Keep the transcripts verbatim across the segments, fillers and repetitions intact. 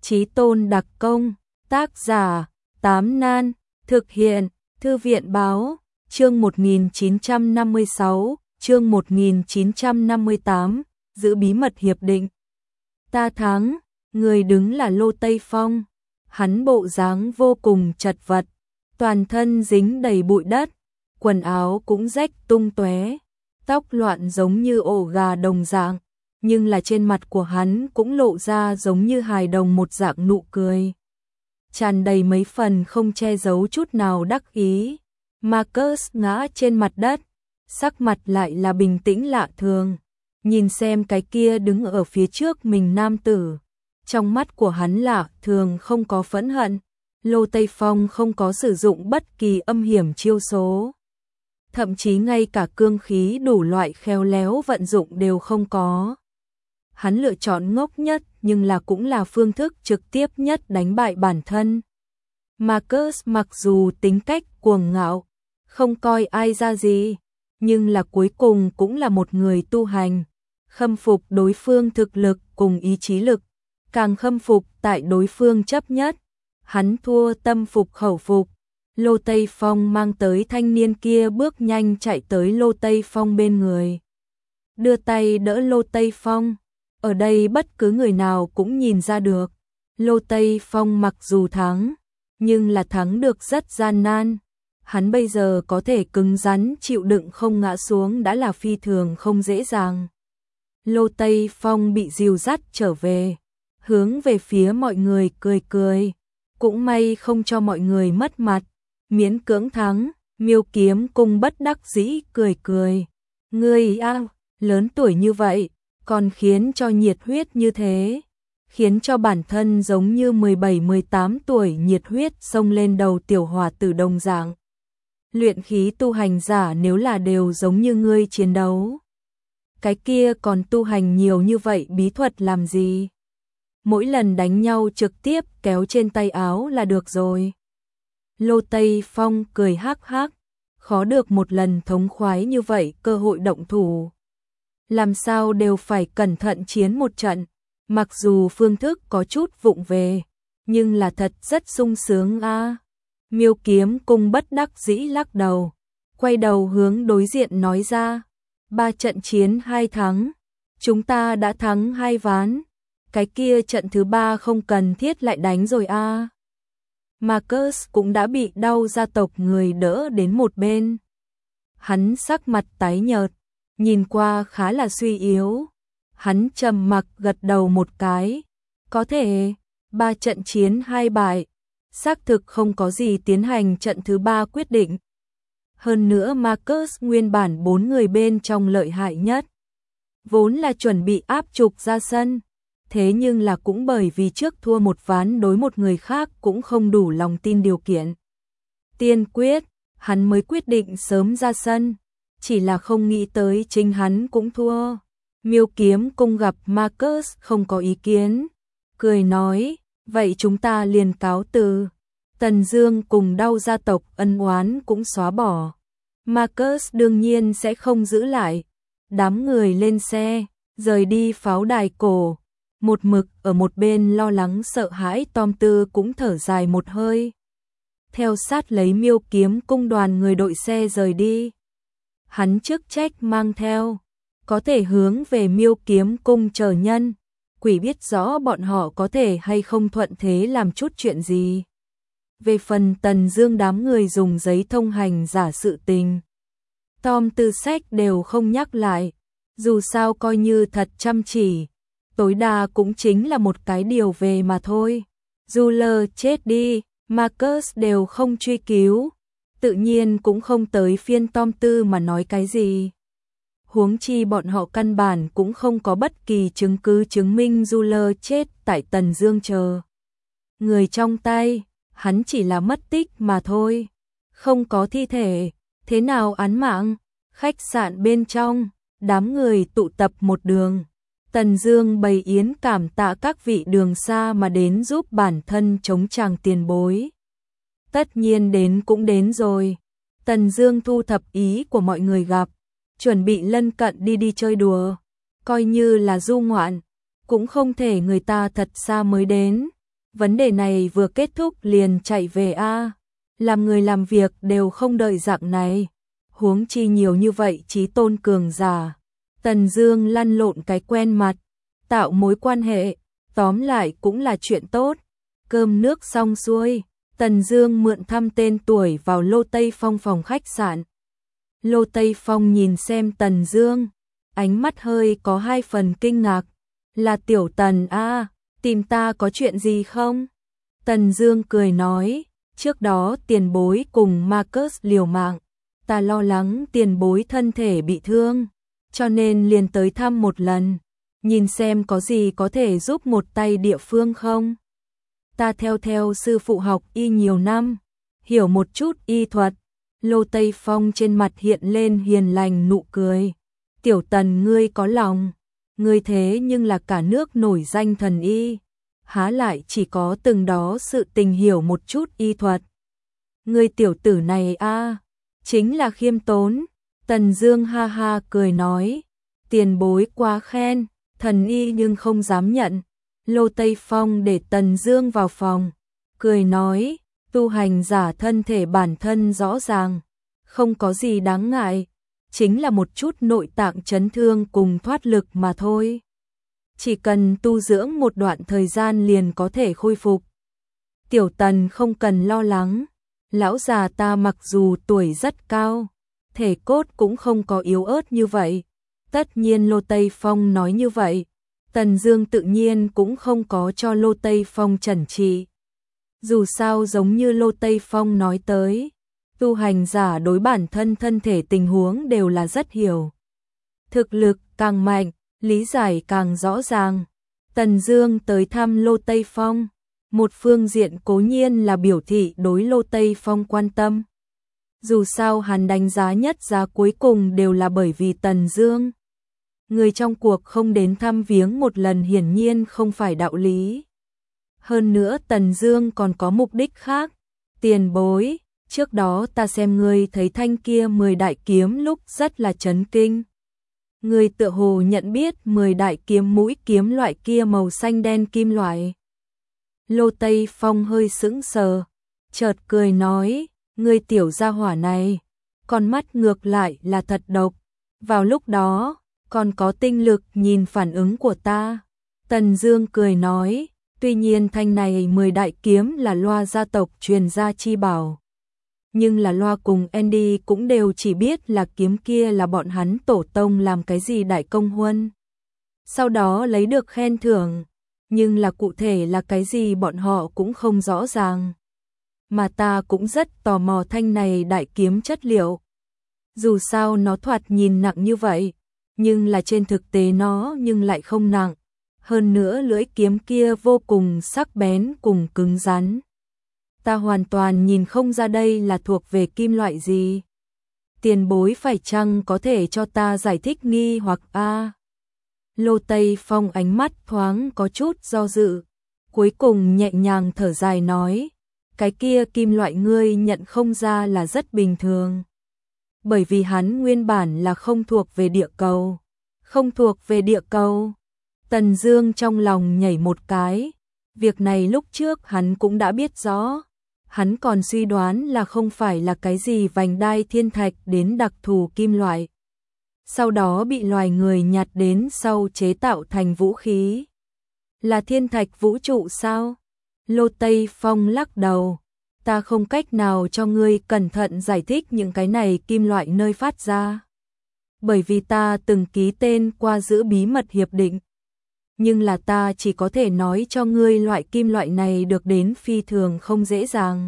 Chí Tôn đặc công, tác giả, Tám Nan, thực hiện, Thư viện báo, chương một nghìn chín trăm năm mươi sáu, chương một nghìn chín trăm năm mươi tám, giữ bí mật hiệp định. Ta thắng, người đứng là Lô Tây Phong, hắn bộ dáng vô cùng chật vật, toàn thân dính đầy bụi đất, quần áo cũng rách tung tóe, tóc loạn giống như ổ gà đồng dạng, nhưng là trên mặt của hắn cũng lộ ra giống như hài đồng một dạng nụ cười, tràn đầy mấy phần không che giấu chút nào đắc ý. Marcus ngã trên mặt đất, sắc mặt lại là bình tĩnh lạ thường, nhìn xem cái kia đứng ở phía trước mình nam tử, trong mắt của hắn lạ thường không có phẫn hận. Lô Tây Phong không có sử dụng bất kỳ âm hiểm chiêu số, thậm chí ngay cả cương khí đủ loại khéo léo vận dụng đều không có. Hắn lựa chọn ngốc nhất nhưng là cũng là phương thức trực tiếp nhất đánh bại bản thân. Marcus mặc dù tính cách cuồng ngạo, không coi ai ra gì, nhưng là cuối cùng cũng là một người tu hành, khâm phục đối phương thực lực cùng ý chí lực, càng khâm phục tại đối phương chấp nhất. Hắn thua tâm phục khẩu phục. Lô Tây Phong mang tới thanh niên kia bước nhanh chạy tới Lô Tây Phong bên người, đưa tay đỡ Lô Tây Phong. Ở đây bất cứ người nào cũng nhìn ra được, Lô Tây Phong mặc dù thắng, nhưng là thắng được rất gian nan. Hắn bây giờ có thể cứng rắn chịu đựng không ngã xuống đã là phi thường không dễ dàng. Lô Tây Phong bị dìu dắt trở về, hướng về phía mọi người cười cười, cũng may không cho mọi người mất mặt, miễn cưỡng thắng. Miêu Kiếm Cung bất đắc dĩ cười cười, ngươi a, lớn tuổi như vậy, còn khiến cho nhiệt huyết như thế, khiến cho bản thân giống như mười bảy mười tám tuổi nhiệt huyết xông lên đầu tiểu hòa tử đồng dạng. Luyện khí tu hành giả nếu là đều giống như ngươi chiến đấu, cái kia còn tu hành nhiều như vậy bí thuật làm gì? Mỗi lần đánh nhau trực tiếp kéo trên tay áo là được rồi. Lô Tây Phong cười hắc hắc, khó được một lần thống khoái như vậy cơ hội động thủ, làm sao đều phải cẩn thận chiến một trận, mặc dù phương thức có chút vụng về, nhưng là thật rất sung sướng a. À. Miêu Kiếm Cung bất đắc dĩ lắc đầu, quay đầu hướng đối diện nói ra, ba trận chiến hai thắng, chúng ta đã thắng hai ván, cái kia trận thứ ba không cần thiết lại đánh rồi a. À. Marcus cũng đã bị đau gia tộc người đỡ đến một bên, hắn sắc mặt tái nhợt, nhìn qua khá là suy yếu. Hắn trầm mặc gật đầu một cái, có thể, ba trận chiến hai bại, xác thực không có gì tiến hành trận thứ ba quyết định. Hơn nữa Marcus nguyên bản bốn người bên trong lợi hại nhất, vốn là chuẩn bị áp trục ra sân, thế nhưng là cũng bởi vì trước thua một ván đối một người khác cũng không đủ lòng tin điều kiện tiên quyết, hắn mới quyết định sớm ra sân, chỉ là không nghĩ tới chính hắn cũng thua. Miêu Kiếm Cung gặp Marcus không có ý kiến, cười nói, vậy chúng ta liền cáo từ. Tần Dương cùng đau gia tộc ân oán cũng xóa bỏ. Marcus đương nhiên sẽ không giữ lại. Đám người lên xe, rời đi pháo đài cổ. Một mực ở một bên lo lắng sợ hãi Tom Tư cũng thở dài một hơi, theo sát lấy Miêu Kiếm Cung đoàn người đội xe rời đi. Hắn chức trách mang theo, có thể hướng về Miêu Kiếm Cung chờ nhân, quỷ biết rõ bọn họ có thể hay không thuận thế làm chút chuyện gì. Về phần Tần Dương đám người dùng giấy thông hành giả sự tình, Tom Tư Sách đều không nhắc lại, dù sao coi như thật chăm chỉ, tối đa cũng chính là một cái điều về mà thôi. Ruler chết đi, Marcus đều không truy cứu, tự nhiên cũng không tới phiên Tom Tư mà nói cái gì. Huống chi bọn họ căn bản cũng không có bất kỳ chứng cứ chứng minh Ruler chết tại Tần Dương chờ người trong tay, hắn chỉ là mất tích mà thôi, không có thi thể, thế nào án mạng. Khách sạn bên trong, đám người tụ tập một đường, Tần Dương bày yến cảm tạ các vị đường xa mà đến giúp bản thân chống chàng tiền bối. Tất nhiên đến cũng đến rồi, Tần Dương thu thập ý của mọi người gặp, chuẩn bị lân cận đi đi chơi đùa, coi như là du ngoạn, cũng không thể người ta thật xa mới đến, Vấn đề này vừa kết thúc liền chạy về a. Làm người làm việc đều không đợi dạng này. Huống chi nhiều như vậy chí tôn cường giả. Tần Dương lăn lộn cái quen mặt, tạo mối quan hệ, tóm lại cũng là chuyện tốt. Cơm nước xong xuôi, Tần Dương mượn thăm tên tuổi vào Lô Tây Phong phòng khách sạn. Lô Tây Phong nhìn xem Tần Dương, ánh mắt hơi có hai phần kinh ngạc. Là Tiểu Tần a, à, tìm ta có chuyện gì không? Tần Dương cười nói, trước đó tiền bối cùng Marcus liều mạng, ta lo lắng tiền bối thân thể bị thương, cho nên liền tới thăm một lần, nhìn xem có gì có thể giúp một tay địa phương không. Ta theo theo sư phụ học y nhiều năm, hiểu một chút y thuật. Lô Tây Phong trên mặt hiện lên hiền lành nụ cười. Tiểu Tần ngươi có lòng, ngươi thế nhưng là cả nước nổi danh thần y, há lại chỉ có từng đó sự tình hiểu một chút y thuật. Ngươi tiểu tử này a, à, chính là khiêm tốn. Tần Dương ha ha cười nói, tiền bối quá khen, thần y nhưng không dám nhận. Lô Tây Phong để Tần Dương vào phòng, cười nói, tu hành giả thân thể bản thân rõ ràng, không có gì đáng ngại, chính là một chút nội tạng chấn thương cùng thoát lực mà thôi. Chỉ cần tu dưỡng một đoạn thời gian liền có thể khôi phục. Tiểu Tần không cần lo lắng, lão già ta mặc dù tuổi rất cao, thể cốt cũng không có yếu ớt như vậy. Tất nhiên Lô Tây Phong nói như vậy, Tần Dương tự nhiên cũng không có cho Lô Tây Phong chẩn trị. Dù sao giống như Lô Tây Phong nói tới, tu hành giả đối bản thân thân thể tình huống đều là rất hiểu. Thực lực càng mạnh, lý giải càng rõ ràng. Tần Dương tới thăm Lô Tây Phong, một phương diện cố nhiên là biểu thị đối Lô Tây Phong quan tâm. Dù sao hắn đánh giá nhất giá cuối cùng đều là bởi vì Tần Dương. Người trong cuộc không đến thăm viếng một lần hiển nhiên không phải đạo lý. Hơn nữa Tần Dương còn có mục đích khác. Tiền bối, trước đó ta xem ngươi thấy thanh kia mười đại kiếm lúc rất là chấn kinh. Ngươi tựa hồ nhận biết mười đại kiếm mũi kiếm loại kia màu xanh đen kim loại. Lô Tây Phong hơi sững sờ, chợt cười nói, ngươi tiểu gia hỏa này, con mắt ngược lại là thật độc. Vào lúc đó, còn có tinh lực nhìn phản ứng của ta. Tần Dương cười nói, tuy nhiên thanh này mười đại kiếm là Loa gia tộc truyền gia chi bảo, nhưng là Loa cùng Andy cũng đều chỉ biết là kiếm kia là bọn hắn tổ tông làm cái gì đại công huân, sau đó lấy được khen thưởng, nhưng là cụ thể là cái gì bọn họ cũng không rõ ràng. Mà ta cũng rất tò mò thanh này đại kiếm chất liệu. Dù sao nó thoạt nhìn nặng như vậy, nhưng là trên thực tế nó nhưng lại không nặng. Hơn nữa lưỡi kiếm kia vô cùng sắc bén cùng cứng rắn. Ta hoàn toàn nhìn không ra đây là thuộc về kim loại gì. Tiền bối phải chăng có thể cho ta giải thích nghi hoặc a? À? Lô Tây Phong ánh mắt thoáng có chút do dự, cuối cùng nhẹ nhàng thở dài nói, cái kia kim loại ngươi nhận không ra là rất bình thường. Bởi vì hắn nguyên bản là không thuộc về địa cầu. Không thuộc về địa cầu. Tần Dương trong lòng nhảy một cái. Việc này lúc trước hắn cũng đã biết rõ. Hắn còn suy đoán là không phải là cái gì vành đai thiên thạch đến đặc thù kim loại. Sau đó bị loài người nhặt đến sau chế tạo thành vũ khí. Là thiên thạch vũ trụ sao? Lô Tây Phong lắc đầu. Ta không cách nào cho ngươi cẩn thận giải thích những cái này kim loại nơi phát ra. Bởi vì ta từng ký tên qua giữ bí mật hiệp định. Nhưng là ta chỉ có thể nói cho ngươi loại kim loại này được đến phi thường không dễ dàng.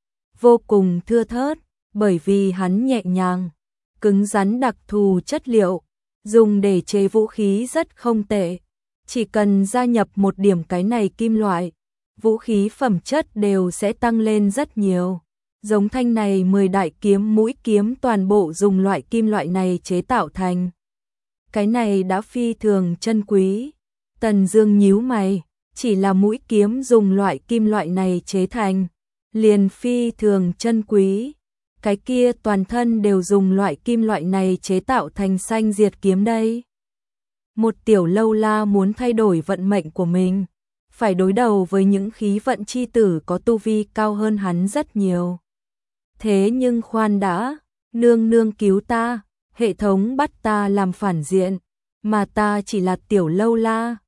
Vô cùng thưa thớt, bởi vì hắn nhẹ nhàng, cứng rắn đặc thù chất liệu, dùng để chế vũ khí rất không tệ. Chỉ cần gia nhập một điểm cái này kim loại, vũ khí phẩm chất đều sẽ tăng lên rất nhiều. Giống thanh này mười đại kiếm mũi kiếm toàn bộ dùng loại kim loại này chế tạo thành. Cái này đã phi thường chân quý. Tần Dương nhíu mày, chỉ là mũi kiếm dùng loại kim loại này chế thành, liền phi thường chân quý. Cái kia toàn thân đều dùng loại kim loại này chế tạo thành xanh diệt kiếm đây. Một tiểu lâu la muốn thay đổi vận mệnh của mình, phải đối đầu với những khí vận chi tử có tu vi cao hơn hắn rất nhiều. Thế nhưng khoan đã, nương nương cứu ta, hệ thống bắt ta làm phản diện, mà ta chỉ là tiểu lâu la,